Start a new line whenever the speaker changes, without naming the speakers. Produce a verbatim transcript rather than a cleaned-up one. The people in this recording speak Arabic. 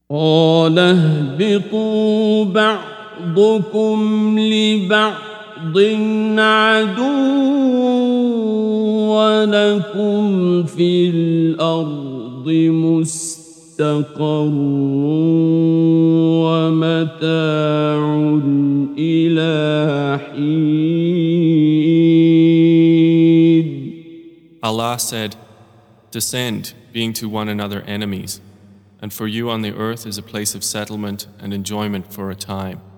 قال اهبطوا بعضكم لبعض عدو ولكم في الأرض مستقر ومتاع إلى حين.
Allah said, "Descend, being to one another enemies, and for you on the earth is a place of settlement and enjoyment for a time.